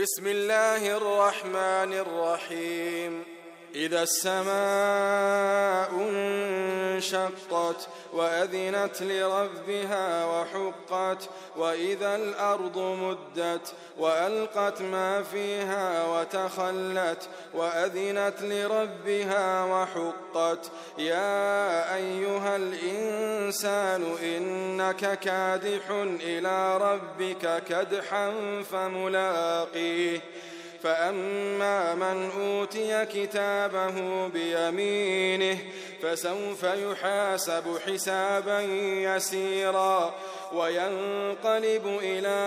بسم الله الرحمن الرحيم. إذا السماء انشقت وأذنت لربها وحقت وإذا الأرض مدت وألقت ما فيها وتخلت وأذنت لربها وحقت يا أيها الإنسان إنك كادح إلى ربك كدحا فملاقيه فأما من أوتي كتابه بيمينه فسوف يحاسب حسابا يسيرا وينقلب إلى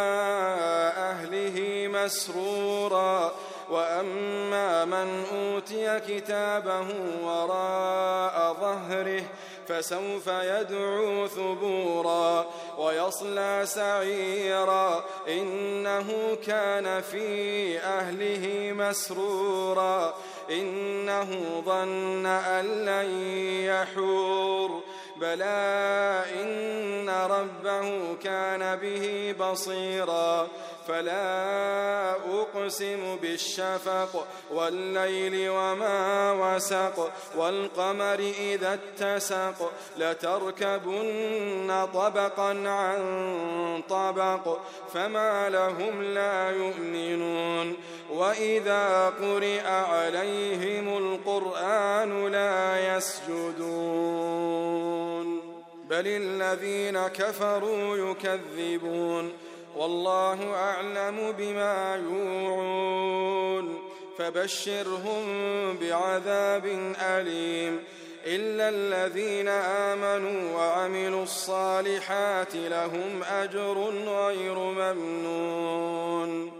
أهله مسرورا وأما من أوتي كتابه وراء ظهره فسوف يدعو ثبورا ويصلى سعيرا إنه كان في أهله مسرورا إنه ظن أن لن يحور بلى إن ربه كان به بصيرا فلا أقسم بالشفق والليل وما وسق والقمر إذا اتسق لتركبن طبقا عن طبق فما لهم لا يؤمنون وإذا قرئ عليهم القرآن لا يسجدون بل الذين كفروا يكذبون والله أعلم بما يوعون فبشرهم بعذاب أليم إلا الذين آمنوا وعملوا الصالحات لهم أجر غير ممنون